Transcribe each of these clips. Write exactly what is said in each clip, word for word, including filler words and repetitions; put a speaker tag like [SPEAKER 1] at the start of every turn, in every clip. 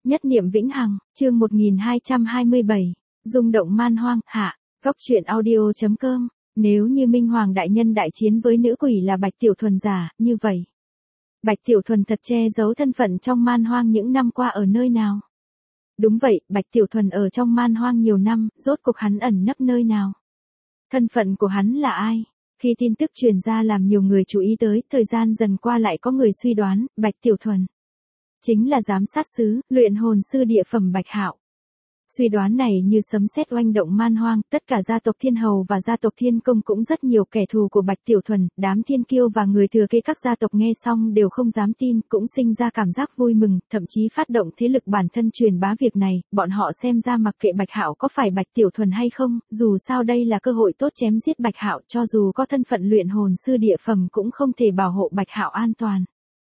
[SPEAKER 1] Nhất niệm vĩnh hằng, chương một nghìn hai trăm hai mươi bảy, rung động man hoang, hạ, góc truyện audio.com, nếu như Minh Hoàng đại nhân đại chiến với nữ quỷ là Bạch Tiểu Thuần giả, như vậy. Bạch Tiểu Thuần thật che giấu thân phận trong man hoang những năm qua ở nơi nào? Đúng vậy, Bạch Tiểu Thuần ở trong man hoang nhiều năm, rốt cuộc hắn ẩn nấp nơi nào? Thân phận của hắn là ai? Khi tin tức truyền ra làm nhiều người chú ý tới, thời gian dần qua lại có người suy đoán, Bạch Tiểu Thuần chính là giám sát sứ, luyện hồn sư địa phẩm Bạch Hạo. Suy đoán này như sấm sét oanh động man hoang, tất cả gia tộc Thiên Hầu và gia tộc Thiên Công cũng rất nhiều kẻ thù của Bạch Tiểu Thuần, đám thiên kiêu và người thừa kế các gia tộc nghe xong đều không dám tin, cũng sinh ra cảm giác vui mừng, thậm chí phát động thế lực bản thân truyền bá việc này, bọn họ xem ra mặc kệ Bạch Hạo có phải Bạch Tiểu Thuần hay không, dù sao đây là cơ hội tốt chém giết Bạch Hạo, cho dù có thân phận luyện hồn sư địa phẩm cũng không thể bảo hộ Bạch Hạo an toàn.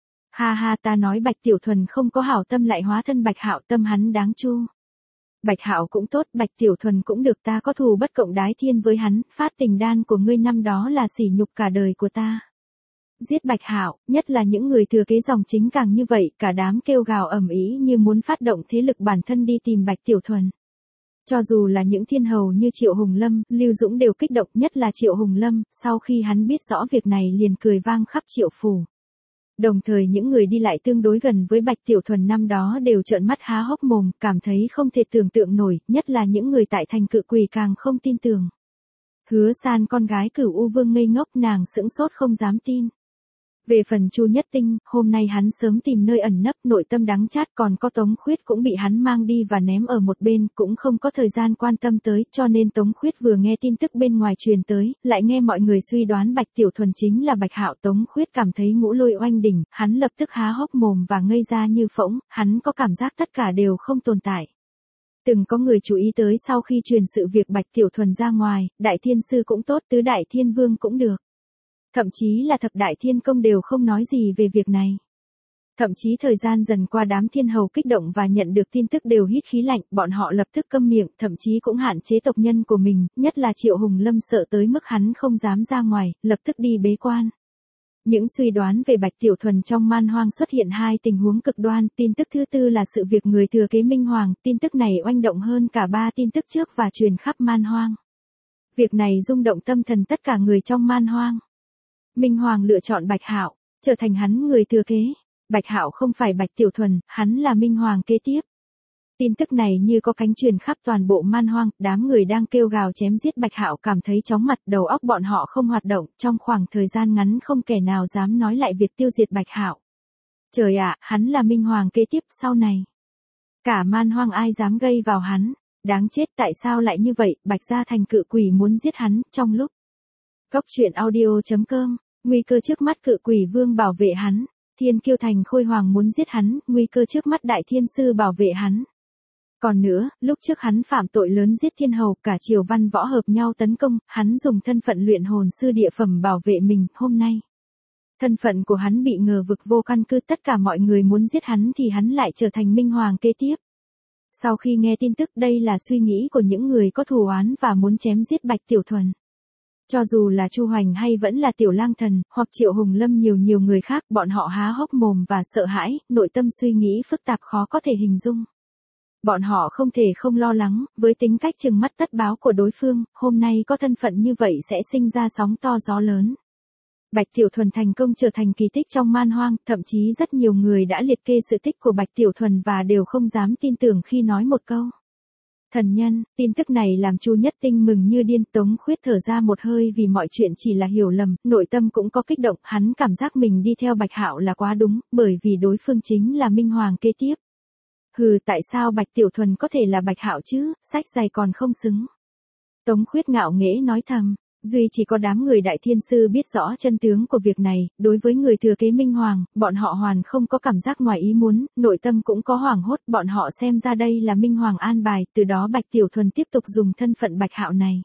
[SPEAKER 1] Ha ha, ta nói Bạch Tiểu Thuần không có hảo tâm lại hóa thân Bạch Hạo, tâm hắn đáng chu. Bạch Hạo cũng tốt, Bạch Tiểu Thuần cũng được, ta có thù bất cộng đái thiên với hắn, phát tình đan của ngươi năm đó là sỉ nhục cả đời của ta. Giết Bạch Hạo, nhất là những người thừa kế dòng chính càng như vậy, cả đám kêu gào ầm ĩ như muốn phát động thế lực bản thân đi tìm Bạch Tiểu Thuần. Cho dù là những thiên hầu như Triệu Hùng Lâm, Lưu Dũng đều kích động, nhất là Triệu Hùng Lâm, sau khi hắn biết rõ việc này liền cười vang khắp Triệu phủ. Đồng thời những người đi lại tương đối gần với Bạch Tiểu Thuần năm đó đều trợn mắt há hốc mồm, cảm thấy không thể tưởng tượng nổi, nhất là những người tại thành Cự Quỷ càng không tin tưởng. Hứa San con gái Cửu U Vương ngây ngốc, nàng sững sốt không dám tin. Về phần Chu Nhất Tinh, hôm nay hắn sớm tìm nơi ẩn nấp, nội tâm đắng chát, còn có Tống Khuyết cũng bị hắn mang đi và ném ở một bên, cũng không có thời gian quan tâm tới, cho nên Tống Khuyết vừa nghe tin tức bên ngoài truyền tới, lại nghe mọi người suy đoán Bạch Tiểu Thuần chính là Bạch Hạo, Tống Khuyết cảm thấy ngũ lôi oanh đỉnh, hắn lập tức há hốc mồm và ngây ra như phỗng, hắn có cảm giác tất cả đều không tồn tại. Từng có người chú ý tới sau khi truyền sự việc Bạch Tiểu Thuần ra ngoài, Đại Thiên Sư cũng tốt, Tứ Đại Thiên Vương cũng được. Thậm chí là thập đại thiên công đều không nói gì về việc này. Thậm chí thời gian dần qua đám thiên hầu kích động và nhận được tin tức đều hít khí lạnh, bọn họ lập tức câm miệng, thậm chí cũng hạn chế tộc nhân của mình, nhất là Triệu Hùng Lâm sợ tới mức hắn không dám ra ngoài, lập tức đi bế quan. Những suy đoán về Bạch Tiểu Thuần trong man hoang xuất hiện hai tình huống cực đoan, tin tức thứ tư là sự việc người thừa kế Minh Hoàng, tin tức này oanh động hơn cả ba tin tức trước và truyền khắp man hoang. Việc này rung động tâm thần tất cả người trong man hoang. Minh Hoàng lựa chọn Bạch Hạo, trở thành hắn người thừa kế. Bạch Hạo không phải Bạch Tiểu Thuần, hắn là Minh Hoàng kế tiếp. Tin tức này như có cánh truyền khắp toàn bộ man hoang, đám người đang kêu gào chém giết Bạch Hạo cảm thấy chóng mặt, đầu óc bọn họ không hoạt động, trong khoảng thời gian ngắn không kẻ nào dám nói lại việc tiêu diệt Bạch Hạo. Trời ạ, hắn là Minh Hoàng kế tiếp sau này. Cả man hoang ai dám gây vào hắn, đáng chết, tại sao lại như vậy, Bạch gia thành Cự Quỷ muốn giết hắn, trong lúc. Góc truyện audio.com, nguy cơ trước mắt Cự Quỷ Vương bảo vệ hắn, Thiên Kiêu thành Khôi Hoàng muốn giết hắn, nguy cơ trước mắt Đại Thiên Sư bảo vệ hắn. Còn nữa, lúc trước hắn phạm tội lớn giết thiên hầu, cả triều văn võ hợp nhau tấn công, hắn dùng thân phận luyện hồn sư địa phẩm bảo vệ mình, hôm nay. Thân phận của hắn bị ngờ vực vô căn cứ, tất cả mọi người muốn giết hắn thì hắn lại trở thành Minh Hoàng kế tiếp. Sau khi nghe tin tức, đây là suy nghĩ của những người có thù oán và muốn chém giết Bạch Tiểu Thuần. Cho dù là Chu Hoành hay vẫn là Tiểu Lang Thần, hoặc Triệu Hùng Lâm nhiều nhiều người khác, bọn họ há hốc mồm và sợ hãi, nội tâm suy nghĩ phức tạp khó có thể hình dung. Bọn họ không thể không lo lắng, với tính cách trừng mắt tất báo của đối phương, hôm nay có thân phận như vậy sẽ sinh ra sóng to gió lớn. Bạch Tiểu Thuần thành công trở thành kỳ tích trong man hoang, thậm chí rất nhiều người đã liệt kê sự tích của Bạch Tiểu Thuần và đều không dám tin tưởng khi nói một câu. Thần nhân, tin tức này làm Chu Nhất Tinh mừng như điên, Tống Khuyết thở ra một hơi vì mọi chuyện chỉ là hiểu lầm, nội tâm cũng có kích động, hắn cảm giác mình đi theo Bạch Hạo là quá đúng, bởi vì đối phương chính là Minh Hoàng kế tiếp. Hừ, tại sao Bạch Tiểu Thuần có thể là Bạch Hạo chứ, sách dày còn không xứng. Tống Khuyết ngạo nghễ nói thầm, duy chỉ có đám người Đại Thiên Sư biết rõ chân tướng của việc này, đối với người thừa kế Minh Hoàng, bọn họ hoàn không có cảm giác ngoài ý muốn, nội tâm cũng có hoảng hốt, bọn họ xem ra đây là Minh Hoàng an bài, từ đó Bạch Tiểu Thuần tiếp tục dùng thân phận Bạch Hạo này.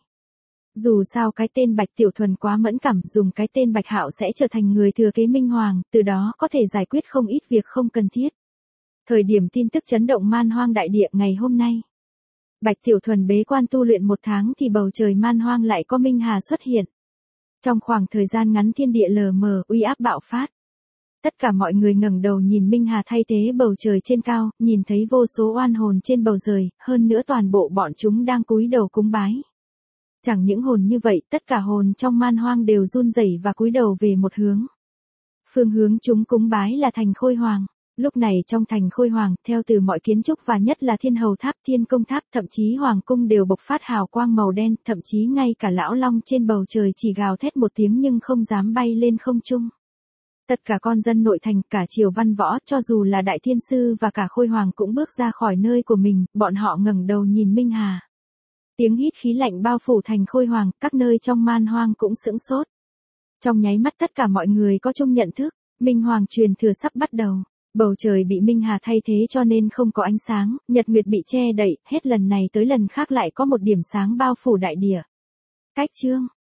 [SPEAKER 1] Dù sao cái tên Bạch Tiểu Thuần quá mẫn cảm, dùng cái tên Bạch Hạo sẽ trở thành người thừa kế Minh Hoàng, từ đó có thể giải quyết không ít việc không cần thiết. Thời điểm tin tức chấn động man hoang đại địa ngày hôm nay. Bạch Tiểu Thuần bế quan tu luyện một tháng thì bầu trời man hoang lại có Minh Hà xuất hiện. Trong khoảng thời gian ngắn thiên địa lờ mờ, uy áp bạo phát. Tất cả mọi người ngẩng đầu nhìn Minh Hà thay thế bầu trời trên cao, nhìn thấy vô số oan hồn trên bầu trời, hơn nữa toàn bộ bọn chúng đang cúi đầu cúng bái. Chẳng những hồn như vậy, tất cả hồn trong man hoang đều run rẩy và cúi đầu về một hướng. Phương hướng chúng cúng bái là thành Khôi Hoàng. Lúc này trong thành Khôi Hoàng, theo từ mọi kiến trúc và nhất là Thiên Hầu Tháp, Thiên Công Tháp, thậm chí Hoàng Cung đều bộc phát hào quang màu đen, thậm chí ngay cả lão long trên bầu trời chỉ gào thét một tiếng nhưng không dám bay lên không trung. Tất cả con dân nội thành, cả triều văn võ, cho dù là đại thiên sư và cả Khôi Hoàng cũng bước ra khỏi nơi của mình, bọn họ ngẩng đầu nhìn Minh Hà. Tiếng hít khí lạnh bao phủ thành Khôi Hoàng, các nơi trong man hoang cũng sững sốt. Trong nháy mắt tất cả mọi người có chung nhận thức, Minh Hoàng truyền thừa sắp bắt đầu. Bầu trời bị Minh Hà thay thế cho nên không có ánh sáng, nhật nguyệt bị che đậy, hết lần này tới lần khác lại có một điểm sáng bao phủ đại địa. Cách chương